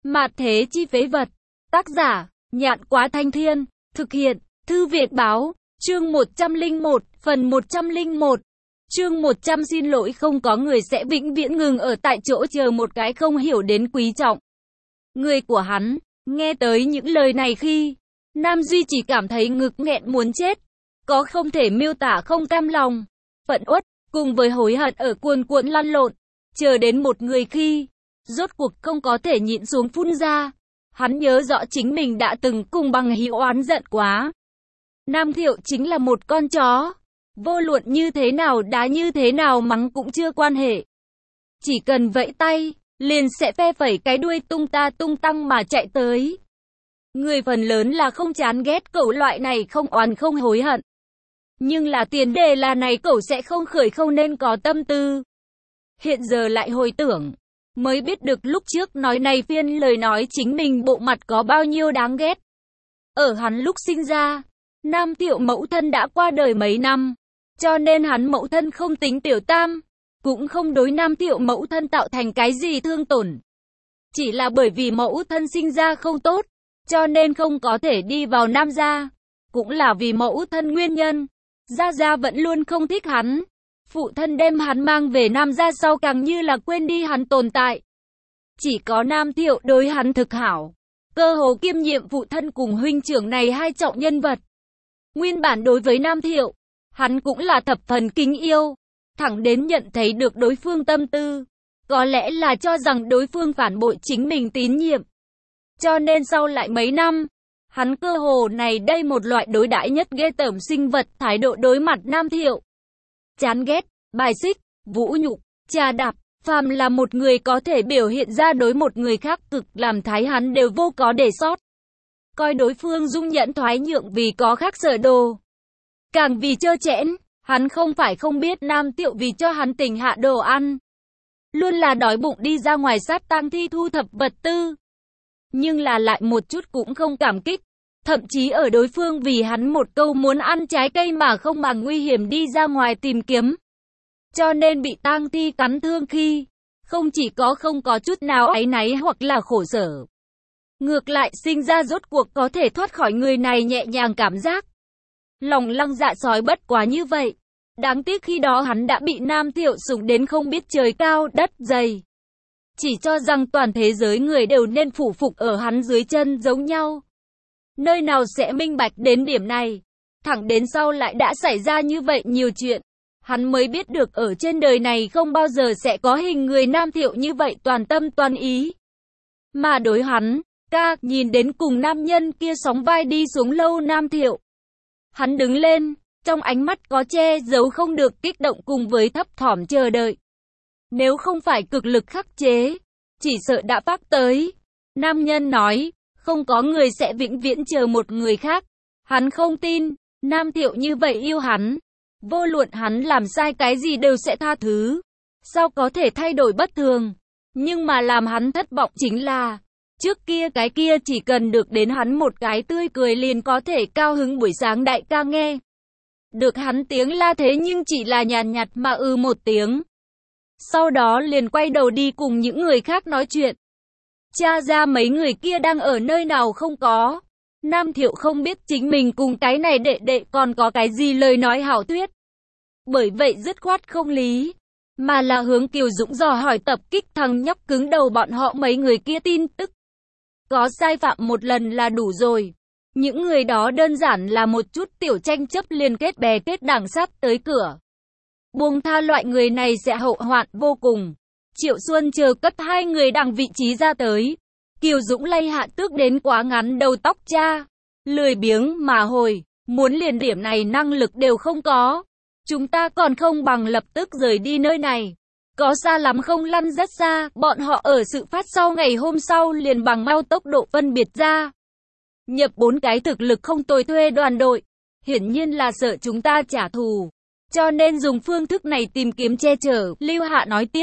Mạt thế chi phế vật. Tác giả, Nhạn Quá Thanh Thiên. Thực hiện, Thư Việt Báo. Chương 101, phần 101. Chương 100 xin lỗi không có người sẽ vĩnh viễn ngừng ở tại chỗ chờ một cái không hiểu đến quý trọng. Người của hắn, nghe tới những lời này khi, Nam Duy chỉ cảm thấy ngực nghẹn muốn chết. Có không thể miêu tả không cam lòng, phẫn uất, cùng với hối hận ở cuồn cuộn lăn lộn. Chờ đến một người khi, rốt cuộc không có thể nhịn xuống phun ra. Hắn nhớ rõ chính mình đã từng cùng bằng hữu oán giận quá. Nam Thiệu chính là một con chó. Vô luận như thế nào đá như thế nào mắng cũng chưa quan hệ. Chỉ cần vẫy tay, liền sẽ phe phẩy cái đuôi tung ta tung tăng mà chạy tới. Người phần lớn là không chán ghét cậu loại này không oán không hối hận. Nhưng là tiền đề là này cậu sẽ không khởi không nên có tâm tư. Hiện giờ lại hồi tưởng, mới biết được lúc trước nói này phiên lời nói chính mình bộ mặt có bao nhiêu đáng ghét. Ở hắn lúc sinh ra, Nam Thiệu mẫu thân đã qua đời mấy năm, cho nên hắn mẫu thân không tính tiểu tam, cũng không đối Nam Thiệu mẫu thân tạo thành cái gì thương tổn. Chỉ là bởi vì mẫu thân sinh ra không tốt, cho nên không có thể đi vào Nam gia, cũng là vì mẫu thân nguyên nhân. Gia Gia vẫn luôn không thích hắn. Phụ thân đem hắn mang về Nam gia sau càng như là quên đi hắn tồn tại. Chỉ có Nam Thiệu đối hắn thực hảo, cơ hồ kiêm nhiệm phụ thân cùng huynh trưởng này hai trọng nhân vật. Nguyên bản đối với Nam Thiệu, hắn cũng là thập phần kính yêu, thẳng đến nhận thấy được đối phương tâm tư, có lẽ là cho rằng đối phương phản bội chính mình tín nhiệm. Cho nên sau lại mấy năm, hắn cơ hồ này đây một loại đối đãi nhất ghê tởm sinh vật thái độ đối mặt Nam Thiệu. Chán ghét, bài xích, vũ nhục, chà đạp, phàm là một người có thể biểu hiện ra đối một người khác cực làm thái hắn đều vô có để sót. Coi đối phương dung nhẫn thoái nhượng vì có khác sở đồ. Càng vì trơ trẽn, hắn không phải không biết Nam Thiệu vì cho hắn tỉnh hạ đồ ăn. Luôn là đói bụng đi ra ngoài sát tang thi thu thập vật tư. Nhưng là lại một chút cũng không cảm kích. Thậm chí ở đối phương vì hắn một câu muốn ăn trái cây mà không màng nguy hiểm đi ra ngoài tìm kiếm. Cho nên bị tang thi cắn thương khi, không chỉ có không có chút nào áy náy hoặc là khổ sở. Ngược lại sinh ra rốt cuộc có thể thoát khỏi người này nhẹ nhàng cảm giác. Lòng lăng dạ sói bất quá như vậy. Đáng tiếc khi đó hắn đã bị Nam Thiệu sủng đến không biết trời cao đất dày. Chỉ cho rằng toàn thế giới người đều nên phủ phục ở hắn dưới chân giống nhau. Nơi nào sẽ minh bạch đến điểm này. Thẳng đến sau lại đã xảy ra như vậy nhiều chuyện. Hắn mới biết được ở trên đời này không bao giờ sẽ có hình người Nam Thiệu như vậy toàn tâm toàn ý. Mà đối hắn, nhìn đến cùng nam nhân kia sóng vai đi xuống lâu Nam Thiệu. Hắn đứng lên, trong ánh mắt có che giấu không được kích động cùng với thấp thỏm chờ đợi. Nếu không phải cực lực khắc chế, chỉ sợ đã phát tới. Nam nhân nói, không có người sẽ vĩnh viễn chờ một người khác. Hắn không tin, Nam Thiệu như vậy yêu hắn. Vô luận hắn làm sai cái gì đều sẽ tha thứ. Sao có thể thay đổi bất thường? Nhưng mà làm hắn thất vọng chính là, trước kia cái kia chỉ cần được đến hắn một cái tươi cười liền có thể cao hứng buổi sáng đại ca nghe. Được hắn tiếng la thế nhưng chỉ là nhàn nhạt mà một tiếng. Sau đó liền quay đầu đi cùng những người khác nói chuyện. Tra ra mấy người kia đang ở nơi nào không có. Nam Thiệu không biết chính mình cùng cái này đệ đệ còn có cái gì lời nói hảo thuyết. Bởi vậy dứt khoát không lý, mà là hướng Kiều Dũng dò hỏi tập kích thằng nhóc cứng đầu bọn họ mấy người kia tin tức. Có sai phạm một lần là đủ rồi. Những người đó đơn giản là một chút tiểu tranh chấp liên kết bè kết đảng sắp tới cửa. Buông tha loại người này sẽ hậu hoạn vô cùng. Triệu Xuân chờ cấp hai người đằng vị trí ra tới. Kiều Dũng lay hạ tước đến quá ngắn đầu tóc cha. Lười biếng mà hồi, muốn liền điểm này năng lực đều không có. Chúng ta còn không bằng lập tức rời đi nơi này. Có xa lắm không lăn rất xa, bọn họ ở sự phát sau ngày hôm sau liền bằng mau tốc độ phân biệt ra. Nhập 4 cái thực lực không tồi thuê đoàn đội. Hiển nhiên là sợ chúng ta trả thù. Cho nên dùng phương thức này tìm kiếm che chở, Lưu Hạ nói tiếp.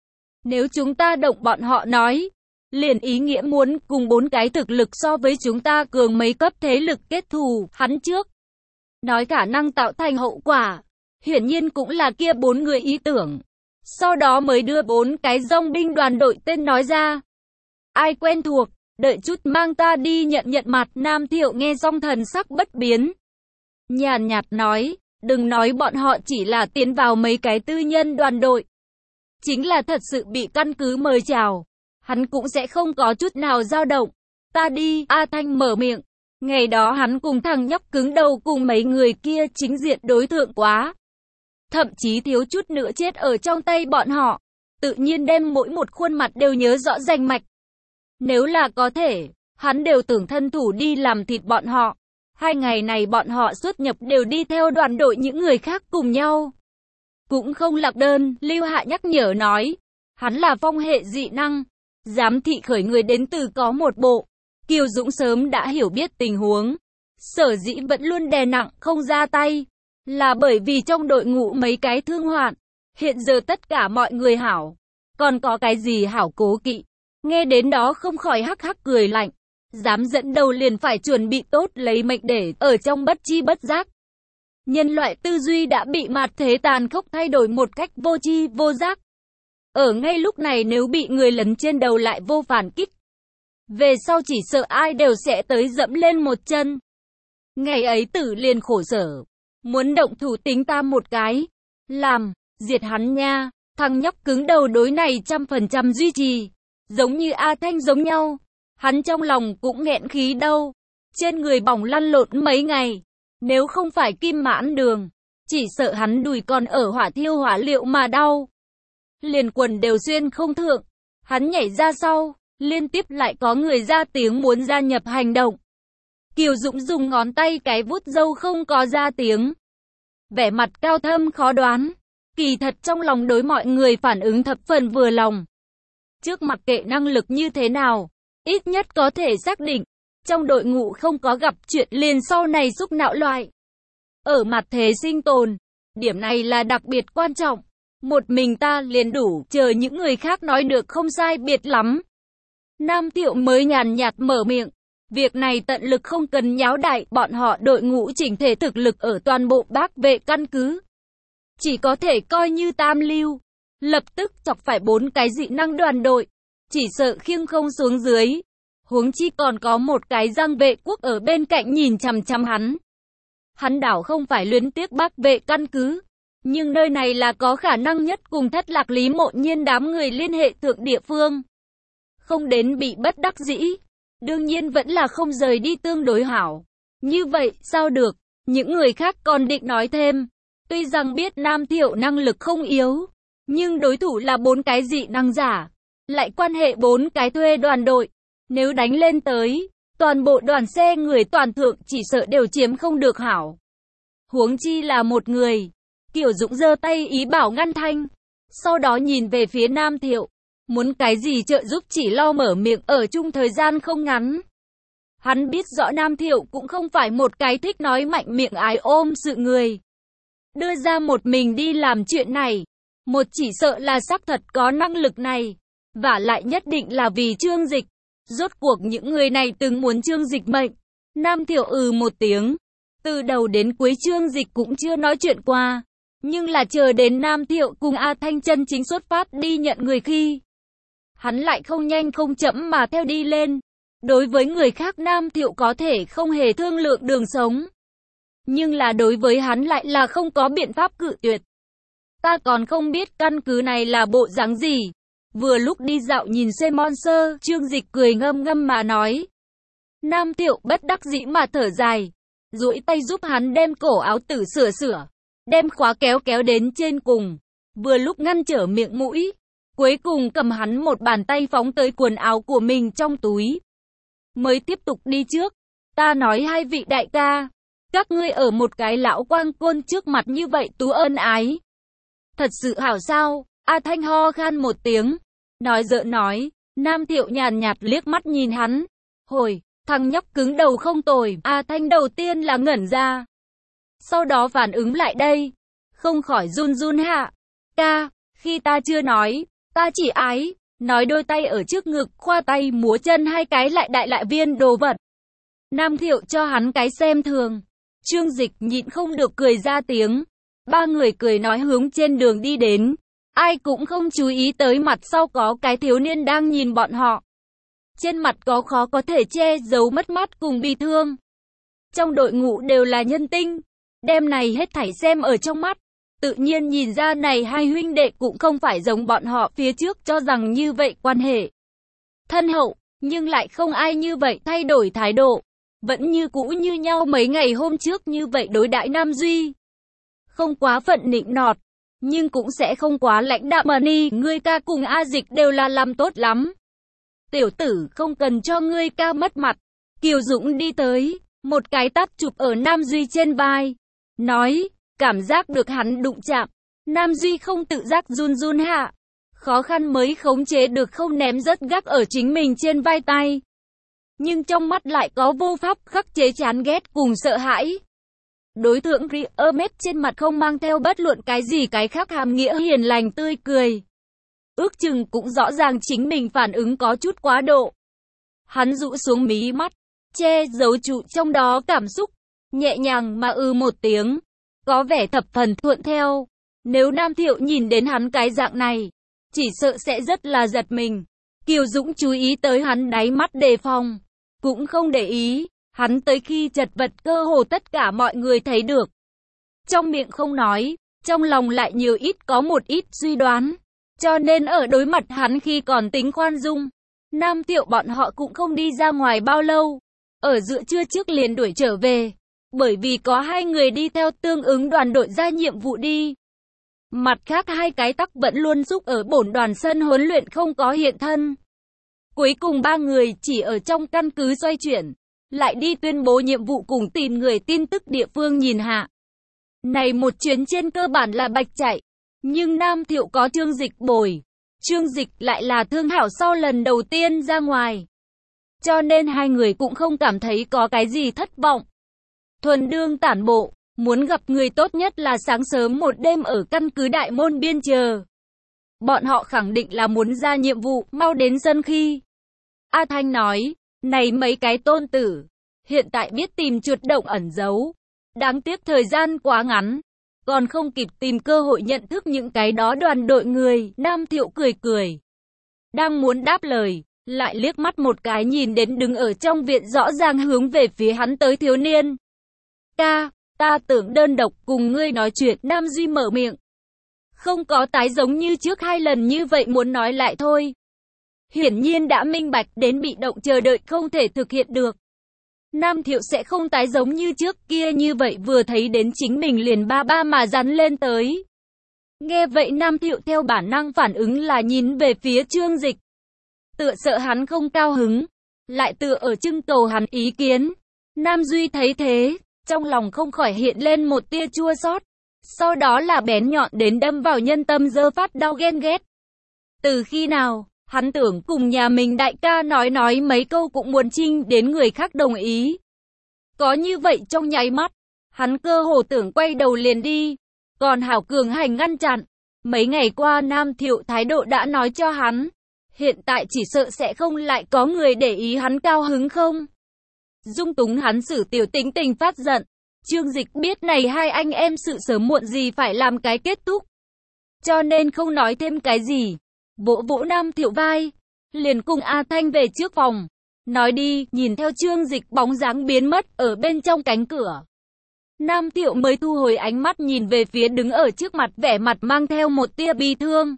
Nếu chúng ta động bọn họ nói, liền ý nghĩa muốn cùng 4 cái thực lực so với chúng ta cường mấy cấp thế lực kết thù, hắn trước. Nói khả năng tạo thành hậu quả, hiển nhiên cũng là kia 4 người ý tưởng. Sau đó mới đưa 4 cái dòng binh đoàn đội tên nói ra. ai quen thuộc, đợi chút mang ta đi nhận nhận mặt. Nam Thiệu nghe xong thần sắc bất biến. Nhàn nhạt nói, đừng nói bọn họ chỉ là tiến vào mấy cái tư nhân đoàn đội. Chính là thật sự bị căn cứ mời chào, hắn cũng sẽ không có chút nào dao động. Ta đi, A Thanh mở miệng. Ngày đó hắn cùng thằng nhóc cứng đầu cùng mấy người kia chính diện đối thượng quá. Thậm chí thiếu chút nữa chết ở trong tay bọn họ. Tự nhiên đem mỗi một khuôn mặt đều nhớ rõ rành mạch. Nếu là có thể, hắn đều tưởng thân thủ đi làm thịt bọn họ. 2 ngày này bọn họ xuất nhập đều đi theo đoàn đội những người khác cùng nhau. Cũng không lạc đơn, Lưu Hạ nhắc nhở nói. Hắn là phong hệ dị năng. Giám thị khởi người đến từ có một bộ. Kiều Dũng sớm đã hiểu biết tình huống. Sở dĩ vẫn luôn đè nặng không ra tay. Là bởi vì trong đội ngũ mấy cái thương hoạn. Hiện giờ tất cả mọi người hảo. Còn có cái gì hảo cố kỵ. Nghe đến đó không khỏi hắc hắc cười lạnh. Dám dẫn đầu liền phải chuẩn bị tốt lấy mệnh để ở trong bất chi bất giác. Nhân loại tư duy đã bị mạt thế tàn khốc thay đổi một cách vô tri vô giác. Ở ngay lúc này nếu bị người lấn trên đầu lại vô phản kích. Về sau chỉ sợ ai đều sẽ tới dẫm lên một chân. Ngày ấy Tử liền khổ sở. Muốn động thủ tính ta một cái. Làm, diệt hắn nha. Thằng nhóc cứng đầu đối này 100% duy trì. Giống như A Thanh giống nhau. Hắn trong lòng cũng nghẹn khí đâu. Trên người bỏng lăn lộn mấy ngày. Nếu không phải kim mãn đường. Chỉ sợ hắn đùi còn ở hỏa thiêu hỏa liệu mà đau. Liền quần đều xuyên không thượng. Hắn nhảy ra sau. Liên tiếp lại có người ra tiếng muốn gia nhập hành động. Kiều Dũng dùng ngón tay cái vuốt râu không có ra tiếng. Vẻ mặt cao thâm khó đoán. Kỳ thật trong lòng đối mọi người phản ứng thập phần vừa lòng. Trước mặc kệ năng lực như thế nào, ít nhất có thể xác định, trong đội ngũ không có gặp chuyện liền sau này xúc não loại. Ở mặt thế sinh tồn, điểm này là đặc biệt quan trọng. Một mình ta liền đủ, chờ những người khác nói được không sai biệt lắm. Nam Thiệu mới nhàn nhạt mở miệng. Việc này tận lực không cần nháo đại, bọn họ đội ngũ chỉnh thể thực lực ở toàn bộ Bắc Vệ căn cứ. Chỉ có thể coi như tam lưu. Lập tức chọc phải 4 cái dị năng đoàn đội. Chỉ sợ khiêng không xuống dưới. Huống chi còn có một cái Giang Vệ Quốc ở bên cạnh nhìn chằm chằm hắn. Hắn đảo không phải luyến tiếc Bắc Vệ căn cứ. Nhưng nơi này là có khả năng nhất cùng Thất Lạc Lý Mộ Nhiên đám người liên hệ thượng địa phương. Không đến bị bất đắc dĩ. Đương nhiên vẫn là không rời đi tương đối hảo. Như vậy sao được. Những người khác còn định nói thêm. Tuy rằng biết Nam Thiệu năng lực không yếu. Nhưng đối thủ là 4 cái dị năng giả. Lại quan hệ 4 cái thuê đoàn đội. Nếu đánh lên tới, toàn bộ đoàn xe người toàn thượng chỉ sợ đều chiếm không được hảo. Huống chi là một người. Kiều Dũng giơ tay ý bảo ngăn thanh. Sau đó nhìn về phía Nam Thiệu. Muốn cái gì trợ giúp chỉ lo mở miệng ở chung thời gian không ngắn. Hắn biết rõ Nam Thiệu cũng không phải một cái thích nói mạnh miệng ái ôm sự người. Đưa ra một mình đi làm chuyện này. Một chỉ sợ là xác thật có năng lực này. Và lại nhất định là vì Trương Dịch. Rốt cuộc những người này từng muốn Trương Dịch mệnh. Nam Thiệu một tiếng. Từ đầu đến cuối Trương Dịch cũng chưa nói chuyện qua. Nhưng là chờ đến Nam Thiệu cùng A Thanh chân chính xuất phát đi nhận người khi. Hắn lại không nhanh không chậm mà theo đi lên. Đối với người khác Nam Thiệu có thể không hề thương lượng đường sống. Nhưng là đối với hắn lại là không có biện pháp cự tuyệt. Ta còn không biết căn cứ này là bộ dáng gì. Vừa lúc đi dạo nhìn xem monster, Trương Dịch cười ngâm ngâm mà nói. Nam Thiệu bất đắc dĩ mà thở dài. Duỗi tay giúp hắn đem cổ áo tử sửa. Đem khóa kéo đến trên cùng. Vừa lúc ngăn trở miệng mũi. Cuối cùng cầm hắn một bàn tay phóng tới quần áo của mình trong túi. Mới tiếp tục đi trước. Ta nói hai vị đại ca. Các ngươi ở một cái lão quang côn trước mặt như vậy tú ân ái. Thật sự hảo sao? A Thanh ho khan một tiếng. Nói giỡn nói. Nam Thiệu nhàn nhạt liếc mắt nhìn hắn. Hồi, thằng nhóc cứng đầu không tồi. A Thanh đầu tiên là ngẩn ra. Sau đó phản ứng lại đây. Không khỏi run hạ. Ca, khi ta chưa nói. Ta chỉ ái. Nói đôi tay ở trước ngực, khoa tay múa chân hai cái lại đại lại viên đồ vật. Nam Thiệu cho hắn cái xem thường. Trương Dịch nhịn không được cười ra tiếng. 3 người cười nói hướng trên đường đi đến. Ai cũng không chú ý tới mặt sau có cái thiếu niên đang nhìn bọn họ. trên mặt khó có thể che giấu mất mát cùng bi thương. Trong đội ngũ đều là nhân tinh, đêm này hết thảy xem ở trong mắt, tự nhiên nhìn ra này hai huynh đệ cũng không phải giống bọn họ phía trước cho rằng như vậy quan hệ thân hậu, nhưng lại không ai như vậy thay đổi thái độ, vẫn như cũ như nhau mấy ngày hôm trước như vậy đối đãi Nam Duy. Không quá phận nịnh nọt, nhưng cũng sẽ không quá lãnh đạm mà đi, ngươi ca cùng A Dịch đều là làm tốt lắm. Tiểu tử không cần cho ngươi ca mất mặt. Kiều Dũng đi tới, một cái tát chụp ở Nam Duy trên vai, nói, cảm giác được hắn đụng chạm. Nam Duy không tự giác run run hạ, khó khăn mới khống chế được không ném rất gác ở chính mình trên vai tay. Nhưng trong mắt lại có vô pháp khắc chế chán ghét cùng sợ hãi. Đối tượng Riomet trên mặt không mang theo bất luận cái gì cái khác hàm nghĩa hiền lành tươi cười. Ước chừng cũng rõ ràng chính mình phản ứng có chút quá độ. Hắn rũ xuống mí mắt, che giấu trụ trong đó cảm xúc, nhẹ nhàng mà một tiếng, có vẻ thập phần thuận theo. Nếu Nam Thiệu nhìn đến hắn cái dạng này, chỉ sợ sẽ rất là giật mình. Kiều Dũng chú ý tới hắn đáy mắt đề phòng, cũng không để ý, hắn tới khi chật vật cơ hồ tất cả mọi người thấy được. Trong miệng không nói, trong lòng lại nhiều ít có một ít suy đoán, cho nên ở đối mặt hắn khi còn tính khoan dung. Nam Thiệu bọn họ cũng không đi ra ngoài bao lâu, ở giữa trưa trước liền đuổi trở về, bởi vì có hai người đi theo tương ứng đoàn đội ra nhiệm vụ đi. Mặt khác hai cái tắc vẫn luôn giúp ở bổn đoàn sân huấn luyện không có hiện thân. Cuối cùng ba người chỉ ở trong căn cứ xoay chuyển, lại đi tuyên bố nhiệm vụ cùng tìm người tin tức địa phương nhìn hạ. Này một chuyến trên cơ bản là bạch chạy, nhưng Nam Thiệu có Trương Dịch bồi. Trương Dịch lại là thương hảo sau lần đầu tiên ra ngoài. Cho nên hai người cũng không cảm thấy có cái gì thất vọng. Thuần đương tản bộ, muốn gặp người tốt nhất là sáng sớm một đêm ở căn cứ Đại Môn Biên chờ. Bọn họ khẳng định là muốn ra nhiệm vụ, mau đến sân khi. A Thanh nói, này mấy cái tôn tử, hiện tại biết tìm chuột động ẩn giấu. Đáng tiếc thời gian quá ngắn, còn không kịp tìm cơ hội nhận thức những cái đó đoàn đội người. Nam Thiệu cười cười, đang muốn đáp lời, lại liếc mắt một cái nhìn đến đứng ở trong viện rõ ràng hướng về phía hắn tới thiếu niên. Ca, ta tưởng đơn độc cùng ngươi nói chuyện. Nam Duy mở miệng, không có tái giống như trước hai lần như vậy muốn nói lại thôi. Hiển nhiên đã minh bạch đến bị động chờ đợi không thể thực hiện được. Nam Thiệu sẽ không tái giống như trước kia như vậy vừa thấy đến chính mình liền ba ba mà rắn lên tới. Nghe vậy Nam Thiệu theo bản năng phản ứng là nhìn về phía Trương Dịch. Tựa sợ hắn không cao hứng, lại tựa ở trưng cầu hắn ý kiến. Nam Duy thấy thế, trong lòng không khỏi hiện lên một tia chua xót, sau đó là bén nhọn đến đâm vào nhân tâm dơ phát đau ghen ghét. Từ khi nào, hắn tưởng cùng nhà mình đại ca nói mấy câu cũng muốn trinh đến người khác đồng ý. Có như vậy trong nháy mắt, hắn cơ hồ tưởng quay đầu liền đi, còn hảo cường hành ngăn chặn. Mấy ngày qua Nam Thiệu thái độ đã nói cho hắn, hiện tại chỉ sợ sẽ không lại có người để ý hắn cao hứng không. Dung túng hắn xử tiểu tính tình phát giận. Trương Dịch biết này hai anh em sự sớm muộn gì phải làm cái kết thúc, cho nên không nói thêm cái gì, vỗ vỗ Nam Thiệu vai, liền cùng A Thanh về trước phòng, nói đi. Nhìn theo Trương Dịch bóng dáng biến mất ở bên trong cánh cửa, Nam Thiệu mới thu hồi ánh mắt nhìn về phía đứng ở trước mặt vẻ mặt mang theo một tia bi thương.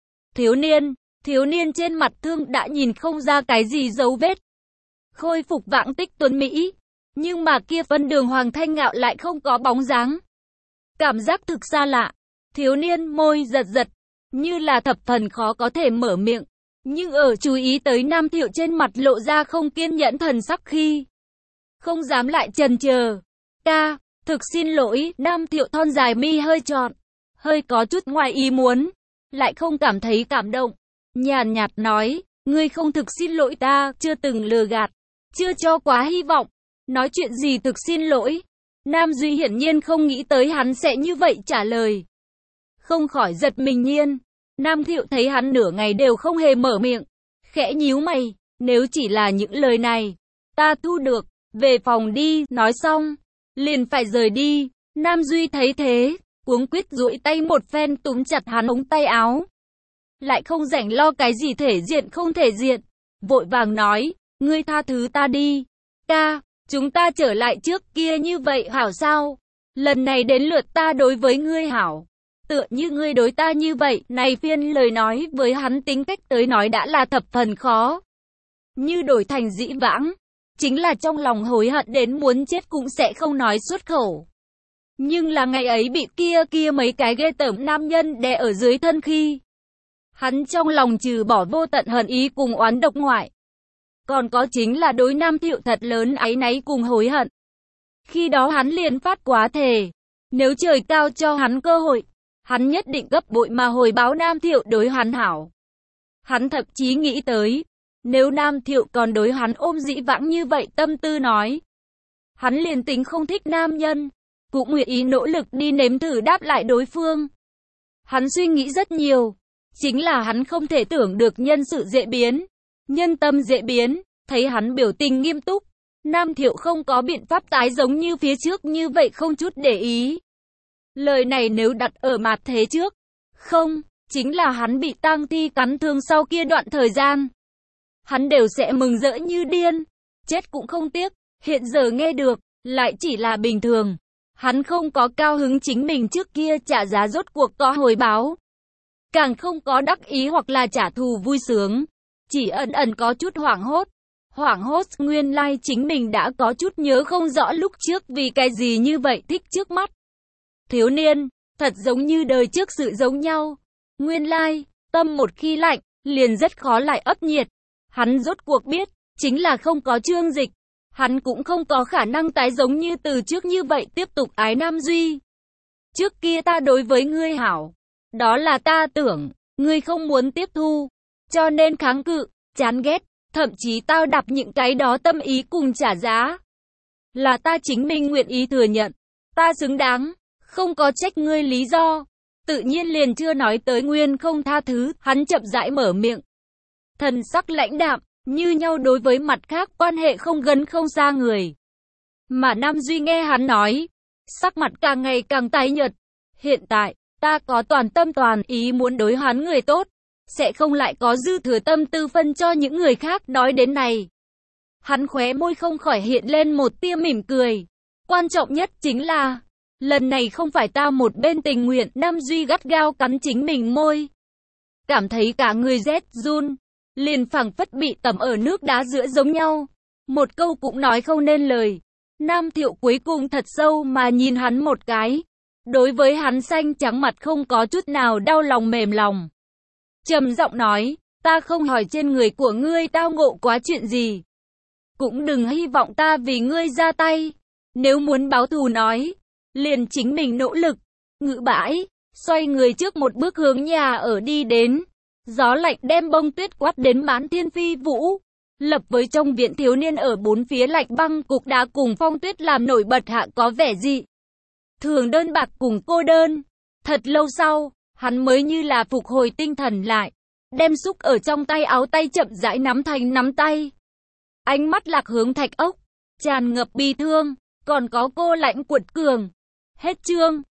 Thiếu niên trên mặt thương đã nhìn không ra cái gì dấu vết, khôi phục vãng tích tuấn Mỹ, nhưng mà kia phân đường Hoàng Thanh Ngạo lại không có bóng dáng. Cảm giác thực xa lạ, thiếu niên môi giật giật, như là thập phần khó có thể mở miệng, nhưng ở chú ý tới Nam Thiệu trên mặt lộ ra không kiên nhẫn thần sắc khi không dám lại chần chờ. Ca, thực xin lỗi. Nam Thiệu thon dài mi hơi trọn, hơi có chút ngoài ý muốn, lại không cảm thấy cảm động, nhàn nhạt nói, ngươi không thực xin lỗi, ta chưa từng lừa gạt, chưa cho quá hy vọng. Nói chuyện gì thực xin lỗi? Nam Duy hiển nhiên không nghĩ tới hắn sẽ như vậy trả lời, không khỏi giật mình nhiên. Nam Thiệu thấy hắn nửa ngày đều không hề mở miệng, khẽ nhíu mày, nếu chỉ là những lời này, ta thu được, về phòng đi. Nói xong, liền phải rời đi. Nam Duy thấy thế, cuống quýt duỗi tay một phen túm chặt hắn ống tay áo, lại không rảnh lo cái gì thể diện không thể diện, vội vàng nói, ngươi tha thứ ta đi. Ca, chúng ta trở lại trước kia như vậy hảo sao? Lần này đến lượt ta đối với ngươi hảo. Tựa như ngươi đối ta như vậy, này phiên lời nói với hắn tính cách tới nói đã là thập phần khó. Như đổi thành dĩ vãng, chính là trong lòng hối hận đến muốn chết cũng sẽ không nói xuất khẩu. Nhưng là ngày ấy bị kia mấy cái ghê tởm nam nhân đè ở dưới thân khi, hắn trong lòng trừ bỏ vô tận hận ý cùng oán độc ngoại, còn có chính là đối Nam Thiệu thật lớn áy náy cùng hối hận. Khi đó hắn liền phát quá thề, nếu trời cao cho hắn cơ hội, hắn nhất định gấp bội mà hồi báo Nam Thiệu đối hắn hảo. Hắn thậm chí nghĩ tới, nếu Nam Thiệu còn đối hắn ôm dĩ vãng như vậy tâm tư nói, hắn liền tính không thích nam nhân, cũng nguyện ý nỗ lực đi nếm thử đáp lại đối phương. Hắn suy nghĩ rất nhiều, chính là hắn không thể tưởng được nhân sự dễ biến, nhân tâm dễ biến, thấy hắn biểu tình nghiêm túc, Nam Thiệu không có biện pháp tái giống như phía trước như vậy không chút để ý. Lời này nếu đặt ở mặt thế trước, không, chính là hắn bị tang thi cắn thương sau kia đoạn thời gian, hắn đều sẽ mừng rỡ như điên, chết cũng không tiếc, hiện giờ nghe được, lại chỉ là bình thường. Hắn không có cao hứng chính mình trước kia trả giá rốt cuộc có hồi báo, càng không có đắc ý hoặc là trả thù vui sướng, chỉ ẩn ẩn có chút hoảng hốt nguyên lai chính mình đã có chút nhớ không rõ lúc trước vì cái gì như vậy thích trước mắt. Thiếu niên, thật giống như đời trước sự giống nhau, nguyên lai, tâm một khi lạnh, liền rất khó lại ấp nhiệt, hắn rốt cuộc biết, chính là không có Trương Dịch. Hắn cũng không có khả năng tái giống như từ trước như vậy tiếp tục ái Nam Duy. Trước kia ta đối với ngươi hảo, đó là ta tưởng, ngươi không muốn tiếp thu, cho nên kháng cự, chán ghét, thậm chí tao đạp những cái đó tâm ý cùng trả giá. Là ta chính mình nguyện ý thừa nhận, ta xứng đáng, không có trách ngươi lý do. Tự nhiên liền chưa nói tới nguyên không tha thứ, hắn chậm rãi mở miệng. Thần sắc lãnh đạm, như nhau đối với mặt khác quan hệ không gần không xa người. Mà Nam Duy nghe hắn nói, sắc mặt càng ngày càng tái nhợt. Hiện tại, ta có toàn tâm toàn ý muốn đối hắn người tốt, sẽ không lại có dư thừa tâm tư phân cho những người khác. Nói đến này, hắn khóe môi không khỏi hiện lên một tia mỉm cười. Quan trọng nhất chính là, lần này không phải ta một bên tình nguyện. Nam Duy gắt gao cắn chính mình môi, cảm thấy cả người rét run, liền phảng phất bị tẩm ở nước đá giữa giống nhau, một câu cũng nói không nên lời. Nam Thiệu cuối cùng thật sâu mà nhìn hắn một cái, đối với hắn xanh trắng mặt không có chút nào đau lòng mềm lòng, trầm giọng nói, ta không hỏi trên người của ngươi tao ngộ quá chuyện gì, cũng đừng hy vọng ta vì ngươi ra tay, nếu muốn báo thù nói, liền chính mình nỗ lực. Ngự bãi, xoay người trước một bước hướng nhà ở đi đến. Gió lạnh đem bông tuyết quát đến mãn thiên phi vũ, lập với trong viện thiếu niên ở bốn phía lạnh băng cục đá cùng phong tuyết làm nổi bật hạ có vẻ dị thường đơn bạc cùng cô đơn. Thật lâu sau, hắn mới như là phục hồi tinh thần lại, đem xúc ở trong tay áo tay chậm rãi nắm thành nắm tay. Ánh mắt lạc hướng thạch ốc, tràn ngập bi thương, còn có cô lạnh cuột cường. Hết chương.